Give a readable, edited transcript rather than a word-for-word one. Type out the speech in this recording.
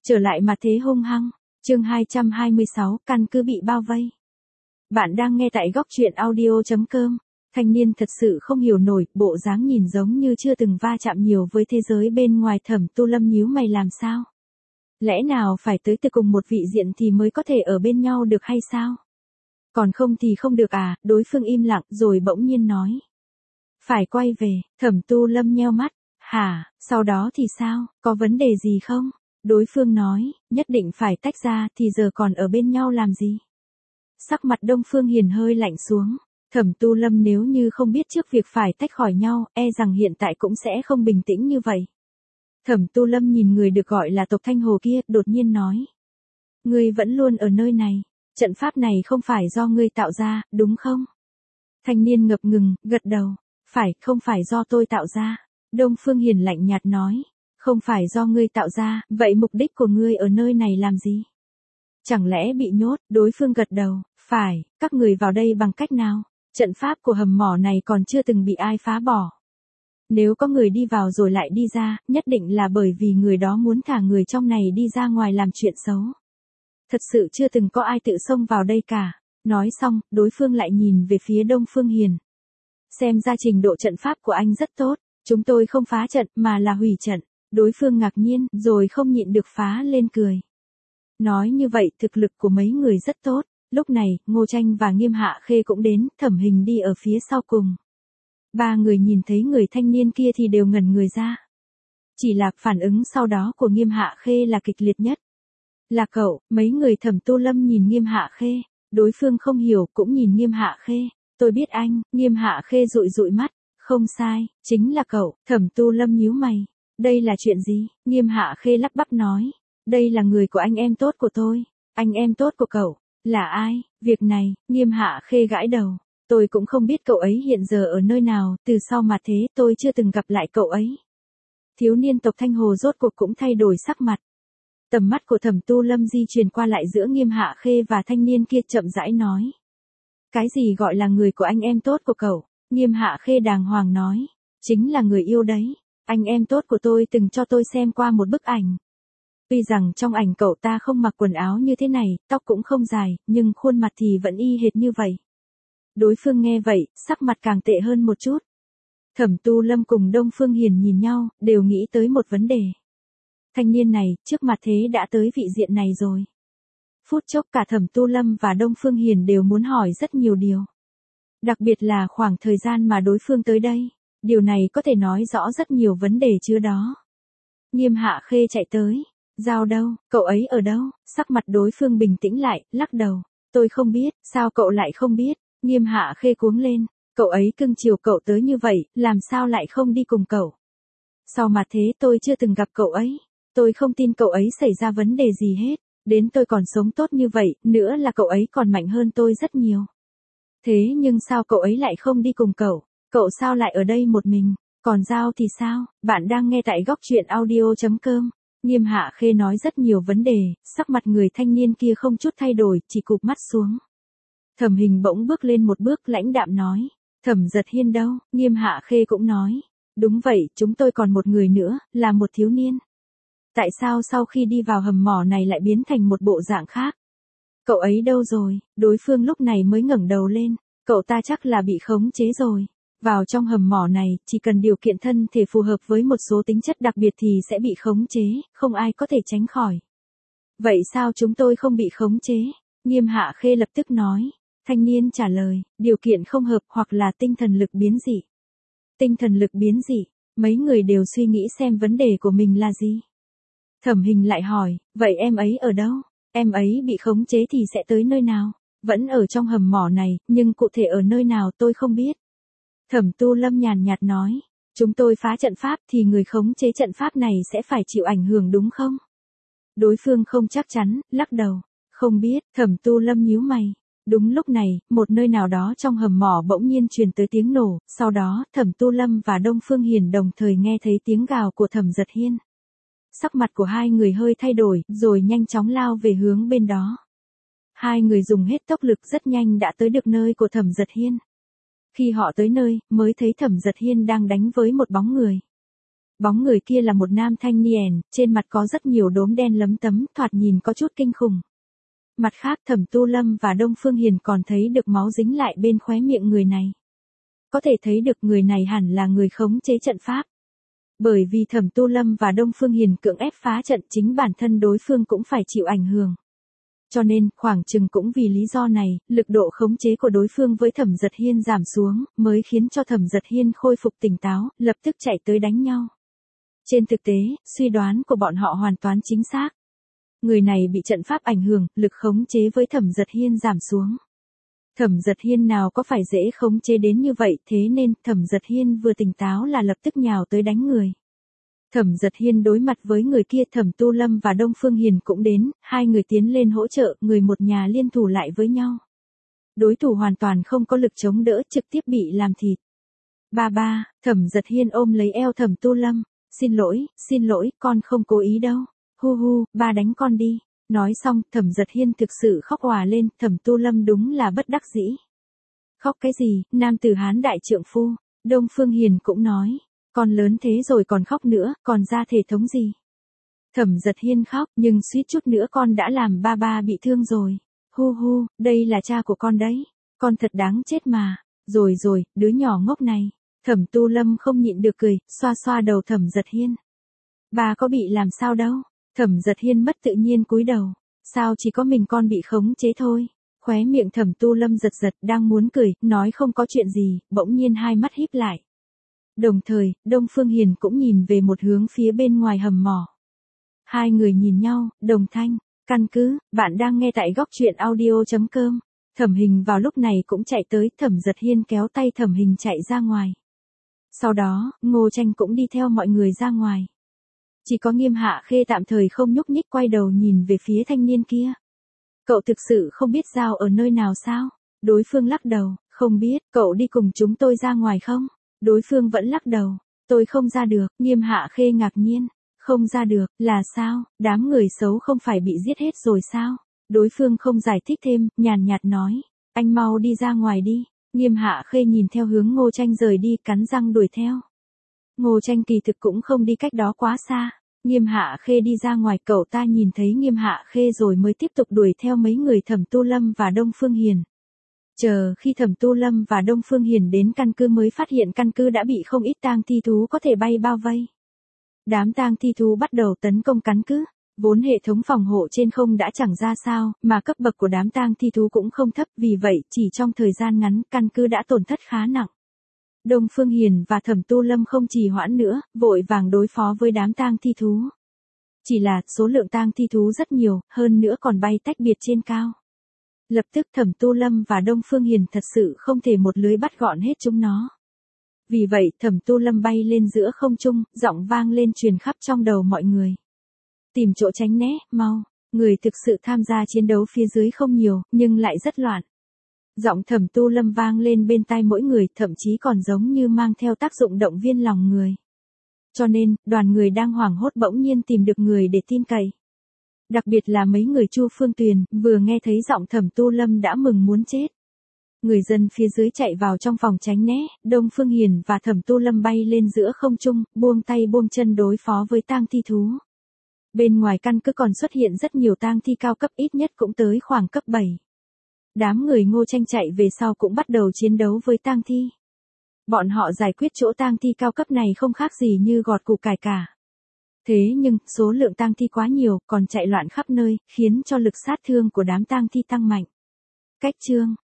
Trở lại mà thế hung hăng. Chương 226, căn cứ bị bao vây. Bạn đang nghe tại góc truyện audio.com. Thanh niên thật sự không hiểu nổi, bộ dáng nhìn giống như chưa từng va chạm nhiều với thế giới bên ngoài. Thẩm Tu Lâm nhíu mày làm sao? Lẽ nào phải tới từ cùng một vị diện thì mới có thể ở bên nhau được hay sao? Còn không thì không được à? Đối phương im lặng rồi bỗng nhiên nói. Phải quay về. Thẩm Tu Lâm nheo mắt. Hả, sau đó thì sao, có vấn đề gì không? Đối phương nói, nhất định phải tách ra thì giờ còn ở bên nhau làm gì? Sắc mặt Đông Phương Hiền hơi lạnh xuống. Thẩm Tu Lâm nếu như không biết trước việc phải tách khỏi nhau, e rằng hiện tại cũng sẽ không bình tĩnh như vậy. Thẩm Tu Lâm nhìn người được gọi là tộc Thanh Hồ kia, đột nhiên nói. Ngươi vẫn luôn ở nơi này, trận pháp này không phải do ngươi tạo ra, đúng không? Thanh niên ngập ngừng, gật đầu. Phải, không phải do tôi tạo ra. Đông Phương Hiền lạnh nhạt nói. Không phải do ngươi tạo ra, vậy mục đích của ngươi ở nơi này làm gì? Chẳng lẽ bị nhốt? Đối phương gật đầu. Phải, các người vào đây bằng cách nào? Trận pháp của hầm mỏ này còn chưa từng bị ai phá bỏ. Nếu có người đi vào rồi lại đi ra, nhất định là bởi vì người đó muốn thả người trong này đi ra ngoài làm chuyện xấu. Thật sự chưa từng có ai tự xông vào đây cả. Nói xong, đối phương lại nhìn về phía Đông Phương Hiền. Xem ra trình độ trận pháp của anh rất tốt, chúng tôi không phá trận mà là hủy trận. Đối phương ngạc nhiên, rồi không nhịn được phá lên cười. Nói như vậy, thực lực của mấy người rất tốt. Lúc này, Ngô Tranh và Nghiêm Hạ Khê cũng đến, Thẩm Hình đi ở phía sau cùng. Ba người nhìn thấy người thanh niên kia thì đều ngẩn người ra. Chỉ là phản ứng sau đó của Nghiêm Hạ Khê là kịch liệt nhất. Là cậu, mấy người Thẩm Tu Lâm nhìn Nghiêm Hạ Khê, đối phương không hiểu cũng nhìn Nghiêm Hạ Khê. Tôi biết anh. Nghiêm Hạ Khê dụi dụi mắt. Không sai, chính là cậu. Thẩm Tu Lâm nhíu mày. Đây là chuyện gì? Nghiêm Hạ Khê lắp bắp nói. Đây là người của anh em tốt của tôi. Anh em tốt của cậu. Là ai? Việc này, Nghiêm Hạ Khê gãi đầu. Tôi cũng không biết cậu ấy hiện giờ ở nơi nào, từ sau mà thế tôi chưa từng gặp lại cậu ấy. Thiếu niên tộc Thanh Hồ rốt cuộc cũng thay đổi sắc mặt. Tầm mắt của Thẩm Tu Lâm di chuyển qua lại giữa Nghiêm Hạ Khê và thanh niên kia, chậm rãi nói. Cái gì gọi là người của anh em tốt của cậu? Nghiêm Hạ Khê đàng hoàng nói. Chính là người yêu đấy. Anh em tốt của tôi từng cho tôi xem qua một bức ảnh. Tuy rằng trong ảnh cậu ta không mặc quần áo như thế này, tóc cũng không dài, nhưng khuôn mặt thì vẫn y hệt như vậy. Đối phương nghe vậy, sắc mặt càng tệ hơn một chút. Thẩm Tu Lâm cùng Đông Phương Hiền nhìn nhau, đều nghĩ tới một vấn đề. Thanh niên này, trước mặt thế đã tới vị diện này rồi. Phút chốc cả Thẩm Tu Lâm và Đông Phương Hiền đều muốn hỏi rất nhiều điều. Đặc biệt là khoảng thời gian mà đối phương tới đây. Điều này có thể nói rõ rất nhiều vấn đề chứa đó. Nghiêm Hạ Khê chạy tới. Giao đâu, cậu ấy ở đâu? Sắc mặt đối phương bình tĩnh lại, lắc đầu. Tôi không biết, sao cậu lại không biết? Nghiêm Hạ Khê cuống lên. Cậu ấy cưng chiều cậu tới như vậy, làm sao lại không đi cùng cậu? Sao mà thế, tôi chưa từng gặp cậu ấy. Tôi không tin cậu ấy xảy ra vấn đề gì hết. Đến tôi còn sống tốt như vậy, nữa là cậu ấy còn mạnh hơn tôi rất nhiều. Thế nhưng sao cậu ấy lại không đi cùng cậu? Cậu sao lại ở đây một mình? Còn Giao thì sao? Bạn đang nghe tại góc truyện audio.com. Nghiêm Hạ Khê nói rất nhiều vấn đề, sắc mặt người thanh niên kia không chút thay đổi, chỉ cụp mắt xuống. Thẩm Hình bỗng bước lên một bước, lãnh đạm nói. Thẩm Giật Hiên đâu? Nghiêm Hạ Khê cũng nói. Đúng vậy, chúng tôi còn một người nữa, là một thiếu niên. Tại sao sau khi đi vào hầm mỏ này lại biến thành một bộ dạng khác? Cậu ấy đâu rồi? Đối phương lúc này mới ngẩng đầu lên. Cậu ta chắc là bị khống chế rồi. Vào trong hầm mỏ này, chỉ cần điều kiện thân thể phù hợp với một số tính chất đặc biệt thì sẽ bị khống chế, không ai có thể tránh khỏi. Vậy sao chúng tôi không bị khống chế? Nghiêm Hạ Khê lập tức nói. Thanh niên trả lời, điều kiện không hợp hoặc là tinh thần lực biến dị. Tinh thần lực biến dị, mấy người đều suy nghĩ xem vấn đề của mình là gì. Thẩm Hình lại hỏi, vậy em ấy ở đâu? Em ấy bị khống chế thì sẽ tới nơi nào? Vẫn ở trong hầm mỏ này, nhưng cụ thể ở nơi nào tôi không biết. Thẩm Tu Lâm nhàn nhạt nói, chúng tôi phá trận pháp thì người khống chế trận pháp này sẽ phải chịu ảnh hưởng đúng không? Đối phương không chắc chắn, lắc đầu, không biết. Thẩm Tu Lâm nhíu mày. Đúng lúc này, một nơi nào đó trong hầm mỏ bỗng nhiên truyền tới tiếng nổ, sau đó Thẩm Tu Lâm và Đông Phương Hiền đồng thời nghe thấy tiếng gào của Thẩm Giật Hiên. Sắc mặt của hai người hơi thay đổi, rồi nhanh chóng lao về hướng bên đó. Hai người dùng hết tốc lực rất nhanh đã tới được nơi của Thẩm Giật Hiên. Khi họ tới nơi, mới thấy Thẩm Giật Hiên đang đánh với một bóng người. Bóng người kia là một nam thanh niên, trên mặt có rất nhiều đốm đen lấm tấm, thoạt nhìn có chút kinh khủng. Mặt khác Thẩm Tu Lâm và Đông Phương Hiền còn thấy được máu dính lại bên khóe miệng người này. Có thể thấy được người này hẳn là người khống chế trận pháp. Bởi vì Thẩm Tu Lâm và Đông Phương Hiền cưỡng ép phá trận, chính bản thân đối phương cũng phải chịu ảnh hưởng. Cho nên, khoảng chừng cũng vì lý do này, lực độ khống chế của đối phương với Thẩm Giật Hiên giảm xuống, mới khiến cho Thẩm Giật Hiên khôi phục tỉnh táo, lập tức chạy tới đánh nhau. Trên thực tế, suy đoán của bọn họ hoàn toàn chính xác. Người này bị trận pháp ảnh hưởng, lực khống chế với Thẩm Giật Hiên giảm xuống. Thẩm Giật Hiên nào có phải dễ khống chế đến như vậy, thế nên Thẩm Giật Hiên vừa tỉnh táo là lập tức nhào tới đánh người. Thẩm Giật Hiên đối mặt với người kia, Thẩm Tu Lâm và Đông Phương Hiền cũng đến, hai người tiến lên hỗ trợ, người một nhà liên thủ lại với nhau. Đối thủ hoàn toàn không có lực chống đỡ, trực tiếp bị làm thịt. Ba, Thẩm Giật Hiên ôm lấy eo Thẩm Tu Lâm, xin lỗi, con không cố ý đâu. Hu, ba đánh con đi. Nói xong, Thẩm Giật Hiên thực sự khóc òa lên, Thẩm Tu Lâm đúng là bất đắc dĩ. Khóc cái gì, nam tử Hán đại trượng phu. Đông Phương Hiền cũng nói, con lớn thế rồi còn khóc nữa, còn ra thể thống gì. Thẩm Giật Hiên khóc, nhưng suýt chút nữa con đã làm ba bị thương rồi. Hu, đây là cha của con đấy. Con thật đáng chết mà. Rồi, đứa nhỏ ngốc này. Thẩm Tu Lâm không nhịn được cười, xoa đầu Thẩm Giật Hiên. Ba có bị làm sao đâu. Thẩm Giật Hiên mất tự nhiên cúi đầu. Sao chỉ có mình con bị khống chế thôi. Khóe miệng Thẩm Tu Lâm giật đang muốn cười, nói không có chuyện gì, bỗng nhiên hai mắt híp lại. Đồng thời, Đông Phương Hiền cũng nhìn về một hướng phía bên ngoài hầm mỏ. Hai người nhìn nhau, đồng thanh, căn cứ, bạn đang nghe tại góc truyện audio.com. Thẩm Hình vào lúc này cũng chạy tới, Thẩm Giật Hiên kéo tay Thẩm Hình chạy ra ngoài. Sau đó, Ngô Tranh cũng đi theo mọi người ra ngoài. Chỉ có Nghiêm Hạ Khê tạm thời không nhúc nhích, quay đầu nhìn về phía thanh niên kia. Cậu thực sự không biết dao ở nơi nào sao? Đối phương lắc đầu, không biết, cậu đi cùng chúng tôi ra ngoài không? Đối phương vẫn lắc đầu, tôi không ra được. Nghiêm Hạ Khê ngạc nhiên, không ra được, là sao? Đám người xấu không phải bị giết hết rồi sao? Đối phương không giải thích thêm, nhàn nhạt nói, anh mau đi ra ngoài đi. Nghiêm Hạ Khê nhìn theo hướng Ngô Tranh rời đi, cắn răng đuổi theo. Ngô Tranh kỳ thực cũng không đi cách đó quá xa. Nghiêm Hạ Khê đi ra ngoài, cậu ta nhìn thấy Nghiêm Hạ Khê rồi mới tiếp tục đuổi theo mấy người Thẩm Tu Lâm và Đông Phương Hiền. Chờ khi Thẩm Tu Lâm và Đông Phương Hiền đến căn cứ mới phát hiện căn cứ đã bị không ít tang thi thú có thể bay bao vây. Đám tang thi thú bắt đầu tấn công căn cứ. Vốn hệ thống phòng hộ trên không đã chẳng ra sao, mà cấp bậc của đám tang thi thú cũng không thấp, vì vậy chỉ trong thời gian ngắn căn cứ đã tổn thất khá nặng. Đông Phương Hiền và Thẩm Tu Lâm không trì hoãn nữa, vội vàng đối phó với đám tang thi thú. Chỉ là số lượng tang thi thú rất nhiều, hơn nữa còn bay tách biệt trên cao. Lập tức Thẩm Tu Lâm và Đông Phương Hiền thật sự không thể một lưới bắt gọn hết chúng nó. Vì vậy Thẩm Tu Lâm bay lên giữa không trung, giọng vang lên truyền khắp trong đầu mọi người. Tìm chỗ tránh né, mau. Người thực sự tham gia chiến đấu phía dưới không nhiều, nhưng lại rất loạn. Giọng Thẩm Tu Lâm vang lên bên tai mỗi người, thậm chí còn giống như mang theo tác dụng động viên lòng người. Cho nên, đoàn người đang hoảng hốt bỗng nhiên tìm được người để tin cậy. Đặc biệt là mấy người Chu Phương Tuyền, vừa nghe thấy giọng Thẩm Tu Lâm đã mừng muốn chết. Người dân phía dưới chạy vào trong phòng tránh né, Đông Phương Hiền và Thẩm Tu Lâm bay lên giữa không trung, buông tay buông chân đối phó với tang thi thú. Bên ngoài căn cứ còn xuất hiện rất nhiều tang thi cao cấp, ít nhất cũng tới khoảng cấp 7. Đám người Ngô Tranh chạy về sau cũng bắt đầu chiến đấu với tang thi. Bọn họ giải quyết chỗ tang thi cao cấp này không khác gì như gọt củ cải cả. Thế nhưng, số lượng tang thi quá nhiều, còn chạy loạn khắp nơi, khiến cho lực sát thương của đám tang thi tăng mạnh. Cách chương